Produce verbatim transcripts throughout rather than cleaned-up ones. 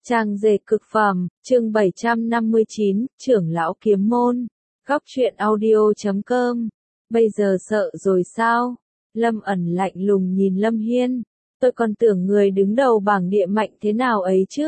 Trang dệt cực phẩm, chương bảy trăm năm mươi chín, trưởng lão kiếm môn. Góc truyện audio chấm com. Bây giờ sợ rồi sao? Lâm ẩn lạnh lùng nhìn Lâm Hiên. Tôi còn tưởng người đứng đầu bảng địa mạnh thế nào ấy chứ.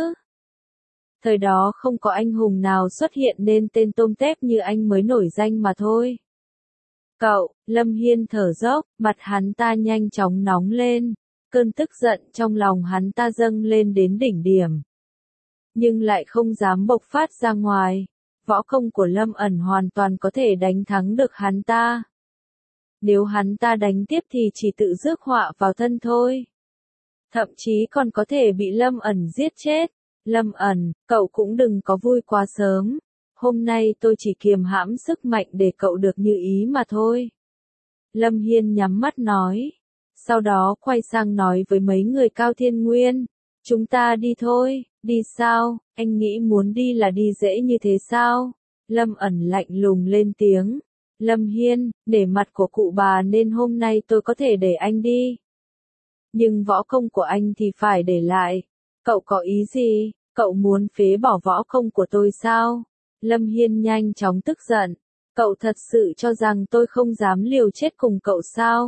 Thời đó không có anh hùng nào xuất hiện nên tên tôm tép như anh mới nổi danh mà thôi. Cậu, Lâm Hiên thở dốc, mặt hắn ta nhanh chóng nóng lên. Cơn tức giận trong lòng hắn ta dâng lên đến đỉnh điểm. Nhưng lại không dám bộc phát ra ngoài. Võ công của Lâm ẩn hoàn toàn có thể đánh thắng được hắn ta. Nếu hắn ta đánh tiếp thì chỉ tự rước họa vào thân thôi. Thậm chí còn có thể bị Lâm ẩn giết chết. Lâm ẩn, cậu cũng đừng có vui quá sớm. Hôm nay tôi chỉ kiềm hãm sức mạnh để cậu được như ý mà thôi. Lâm Hiên nhắm mắt nói. Sau đó quay sang nói với mấy người Cao Thiên Nguyên. Chúng ta đi thôi. Đi sao, anh nghĩ muốn đi là đi dễ như thế sao? Lâm ẩn lạnh lùng lên tiếng. Lâm Hiên, để mặt của cụ bà nên hôm nay tôi có thể để anh đi. Nhưng võ công của anh thì phải để lại. Cậu có ý gì? Cậu muốn phế bỏ võ công của tôi sao? Lâm Hiên nhanh chóng tức giận. Cậu thật sự cho rằng tôi không dám liều chết cùng cậu sao?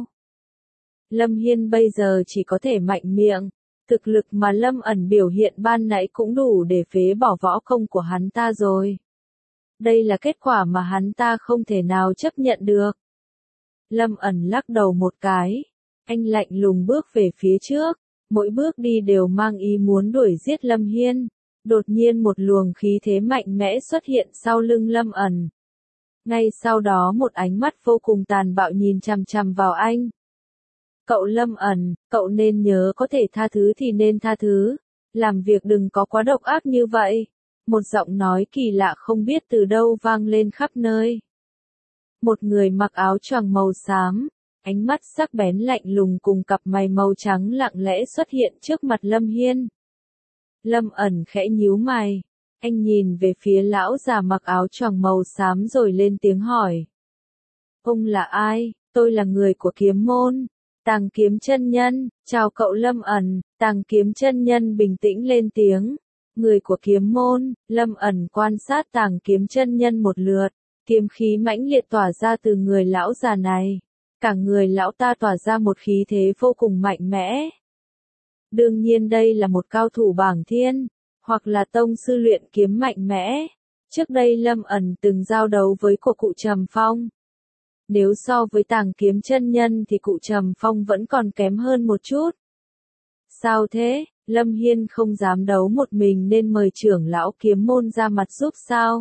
Lâm Hiên bây giờ chỉ có thể mạnh miệng. Thực lực mà Lâm ẩn biểu hiện ban nãy cũng đủ để phế bỏ võ công của hắn ta rồi. Đây là kết quả mà hắn ta không thể nào chấp nhận được. Lâm ẩn lắc đầu một cái. Anh lạnh lùng bước về phía trước. Mỗi bước đi đều mang ý muốn đuổi giết Lâm Hiên. Đột nhiên một luồng khí thế mạnh mẽ xuất hiện sau lưng Lâm ẩn. Ngay sau đó một ánh mắt vô cùng tàn bạo nhìn chằm chằm vào anh. Cậu Lâm ẩn, cậu nên nhớ có thể tha thứ thì nên tha thứ. Làm việc đừng có quá độc ác như vậy. Một giọng nói kỳ lạ không biết từ đâu vang lên khắp nơi. Một người mặc áo choàng màu xám, ánh mắt sắc bén lạnh lùng cùng cặp mày màu trắng lặng lẽ xuất hiện trước mặt Lâm Hiên. Lâm ẩn khẽ nhíu mày. Anh nhìn về phía lão già mặc áo choàng màu xám rồi lên tiếng hỏi. Ông là ai? Tôi là người của kiếm môn. Tàng Kiếm chân nhân, chào cậu Lâm ẩn. Tàng Kiếm chân nhân bình tĩnh lên tiếng. Người của kiếm môn. Lâm ẩn quan sát Tàng Kiếm chân nhân một lượt. Kiếm khí mãnh liệt tỏa ra từ người lão già này. Cả người lão ta tỏa ra một khí thế vô cùng mạnh mẽ. Đương nhiên đây là một cao thủ bảng thiên, hoặc là tông sư luyện kiếm mạnh mẽ. Trước đây Lâm ẩn từng giao đấu với của cụ Trầm Phong. Nếu so với Tàng Kiếm chân nhân thì cụ Trầm Phong vẫn còn kém hơn một chút. Sao thế? Lâm Hiên không dám đấu một mình nên mời trưởng lão kiếm môn ra mặt giúp sao?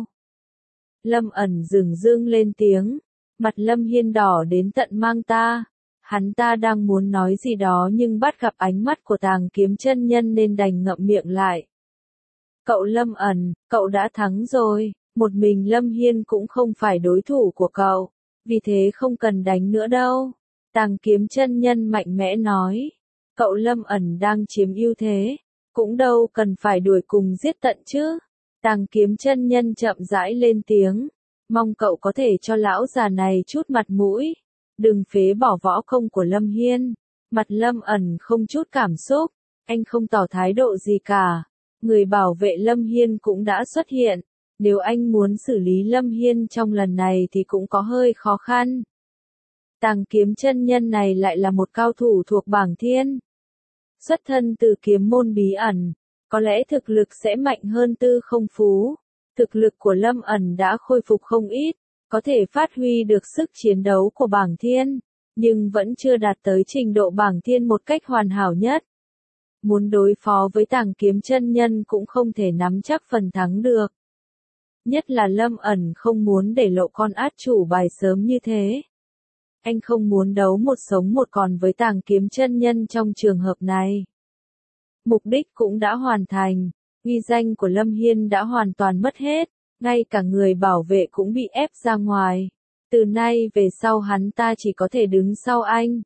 Lâm ẩn dừng dương lên tiếng. Mặt Lâm Hiên đỏ đến tận mang ta. Hắn ta đang muốn nói gì đó nhưng bắt gặp ánh mắt của Tàng Kiếm chân nhân nên đành ngậm miệng lại. Cậu Lâm ẩn, cậu đã thắng rồi. Một mình Lâm Hiên cũng không phải đối thủ của cậu. Vì thế không cần đánh nữa đâu. Tàng Kiếm chân nhân mạnh mẽ nói. Cậu Lâm ẩn đang chiếm ưu thế. Cũng đâu cần phải đuổi cùng giết tận chứ. Tàng Kiếm chân nhân chậm rãi lên tiếng. Mong cậu có thể cho lão già này chút mặt mũi. Đừng phế bỏ võ công của Lâm Hiên. Mặt Lâm ẩn không chút cảm xúc. Anh không tỏ thái độ gì cả. Người bảo vệ Lâm Hiên cũng đã xuất hiện. Nếu anh muốn xử lý Lâm Hiên trong lần này thì cũng có hơi khó khăn. Tàng Kiếm chân nhân này lại là một cao thủ thuộc bảng thiên. Xuất thân từ kiếm môn bí ẩn. Có lẽ thực lực sẽ mạnh hơn Tư Không Phú. Thực lực của Lâm ẩn đã khôi phục không ít. Có thể phát huy được sức chiến đấu của bảng thiên. Nhưng vẫn chưa đạt tới trình độ bảng thiên một cách hoàn hảo nhất. Muốn đối phó với Tàng Kiếm chân nhân cũng không thể nắm chắc phần thắng được. Nhất là Lâm ẩn không muốn để lộ con át chủ bài sớm như thế. Anh không muốn đấu một sống một còn với Tàng Kiếm chân nhân trong trường hợp này. Mục đích cũng đã hoàn thành. Uy danh của Lâm Hiên đã hoàn toàn mất hết. Ngay cả người bảo vệ cũng bị ép ra ngoài. Từ nay về sau hắn ta chỉ có thể đứng sau anh.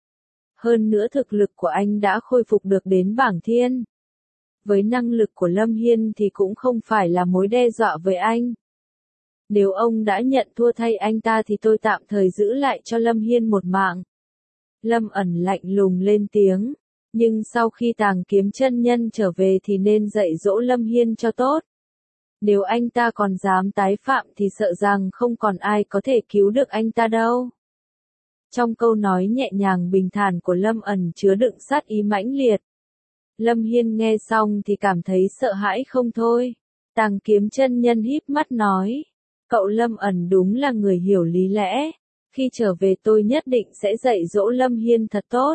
Hơn nữa thực lực của anh đã khôi phục được đến bảng thiên. Với năng lực của Lâm Hiên thì cũng không phải là mối đe dọa với anh. Nếu ông đã nhận thua thay anh ta thì tôi tạm thời giữ lại cho Lâm Hiên một mạng. Lâm ẩn lạnh lùng lên tiếng. Nhưng sau khi Tàng Kiếm chân nhân trở về thì nên dạy dỗ Lâm Hiên cho tốt. Nếu anh ta còn dám tái phạm thì sợ rằng không còn ai có thể cứu được anh ta đâu. Trong câu nói nhẹ nhàng bình thản của Lâm ẩn chứa đựng sát ý mãnh liệt. Lâm Hiên nghe xong thì cảm thấy sợ hãi không thôi. Tàng Kiếm chân nhân híp mắt nói. Cậu Lâm ẩn đúng là người hiểu lý lẽ. Khi trở về tôi nhất định sẽ dạy dỗ Lâm Hiên thật tốt.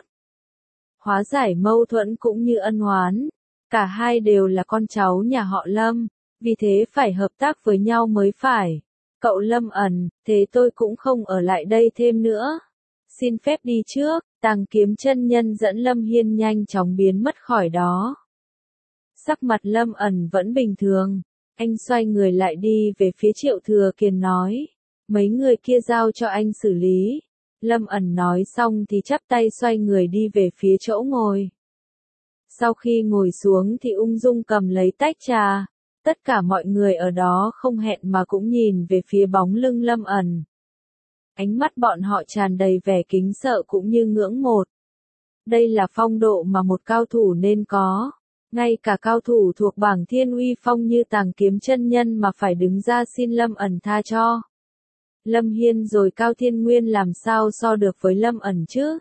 Hóa giải mâu thuẫn cũng như ân oán. Cả hai đều là con cháu nhà họ Lâm. Vì thế phải hợp tác với nhau mới phải. Cậu Lâm ẩn, thế tôi cũng không ở lại đây thêm nữa. Xin phép đi trước. Tàng Kiếm chân nhân dẫn Lâm Hiên nhanh chóng biến mất khỏi đó. Sắc mặt Lâm ẩn vẫn bình thường. Anh xoay người lại đi về phía Triệu Thừa Kiền nói. Mấy người kia giao cho anh xử lý. Lâm ẩn nói xong thì chắp tay xoay người đi về phía chỗ ngồi. Sau khi ngồi xuống thì ung dung cầm lấy tách trà. Tất cả mọi người ở đó không hẹn mà cũng nhìn về phía bóng lưng Lâm ẩn. Ánh mắt bọn họ tràn đầy vẻ kính sợ cũng như ngưỡng mộ. Đây là phong độ mà một cao thủ nên có. Ngay cả cao thủ thuộc bảng Thiên Uy Phong như Tàng Kiếm chân nhân mà phải đứng ra xin Lâm ẩn tha cho. Lâm Hiên rồi Cao Thiên Nguyên làm sao so được với Lâm ẩn chứ?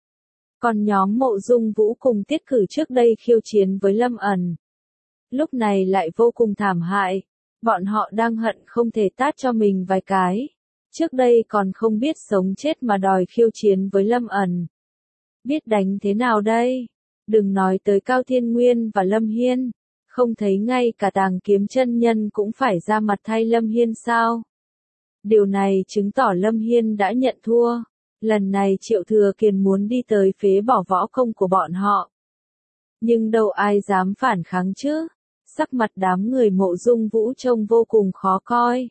Còn nhóm Mộ Dung Vũ cùng Tiết Cử trước đây khiêu chiến với Lâm ẩn. Lúc này lại vô cùng thảm hại. Bọn họ đang hận không thể tát cho mình vài cái. Trước đây còn không biết sống chết mà đòi khiêu chiến với Lâm ẩn. Biết đánh thế nào đây? Đừng nói tới Cao Thiên Nguyên và Lâm Hiên. Không thấy ngay cả Tàng Kiếm chân nhân cũng phải ra mặt thay Lâm Hiên sao? Điều này chứng tỏ Lâm Hiên đã nhận thua. Lần này Triệu Thừa Kiền muốn đi tới phế bỏ võ công của bọn họ. Nhưng đâu ai dám phản kháng chứ? Sắc mặt đám người Mộ Dung Vũ trông vô cùng khó coi.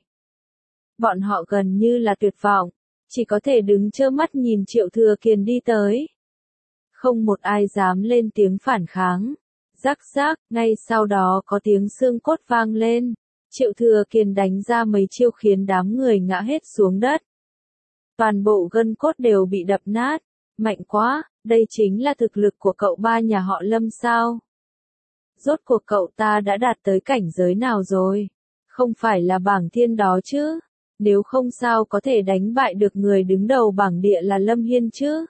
Bọn họ gần như là tuyệt vọng, chỉ có thể đứng trơ mắt nhìn Triệu Thừa Kiền đi tới. Không một ai dám lên tiếng phản kháng. Rắc rắc, ngay sau đó có tiếng xương cốt vang lên. Triệu Thừa Kiền đánh ra mấy chiêu khiến đám người ngã hết xuống đất. Toàn bộ gân cốt đều bị đập nát. Mạnh quá, đây chính là thực lực của cậu ba nhà họ Lâm sao? Rốt cuộc cậu ta đã đạt tới cảnh giới nào rồi? Không phải là bảng thiên đó chứ? Nếu không sao có thể đánh bại được người đứng đầu bảng địa là Lâm Hiên chứ?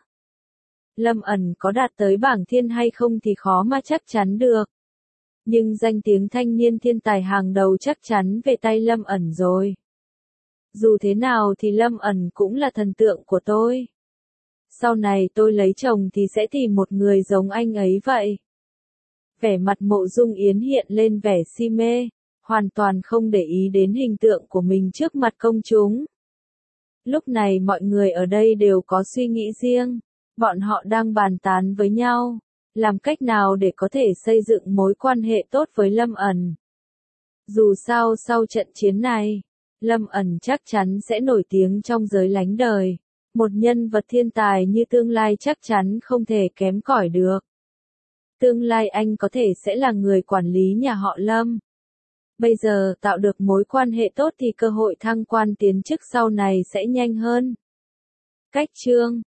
Lâm ẩn có đạt tới bảng thiên hay không thì khó mà chắc chắn được. Nhưng danh tiếng thanh niên thiên tài hàng đầu chắc chắn về tay Lâm ẩn rồi. Dù thế nào thì Lâm ẩn cũng là thần tượng của tôi. Sau này tôi lấy chồng thì sẽ tìm một người giống anh ấy vậy. Vẻ mặt Mộ Dung Yến hiện lên vẻ si mê, hoàn toàn không để ý đến hình tượng của mình trước mặt công chúng. Lúc này mọi người ở đây đều có suy nghĩ riêng, bọn họ đang bàn tán với nhau, làm cách nào để có thể xây dựng mối quan hệ tốt với Lâm ẩn. Dù sao sau trận chiến này, Lâm ẩn chắc chắn sẽ nổi tiếng trong giới lánh đời, một nhân vật thiên tài như tương lai chắc chắn không thể kém cỏi được. Tương lai anh có thể sẽ là người quản lý nhà họ Lâm. Bây giờ tạo được mối quan hệ tốt thì cơ hội thăng quan tiến chức sau này sẽ nhanh hơn. Cách chương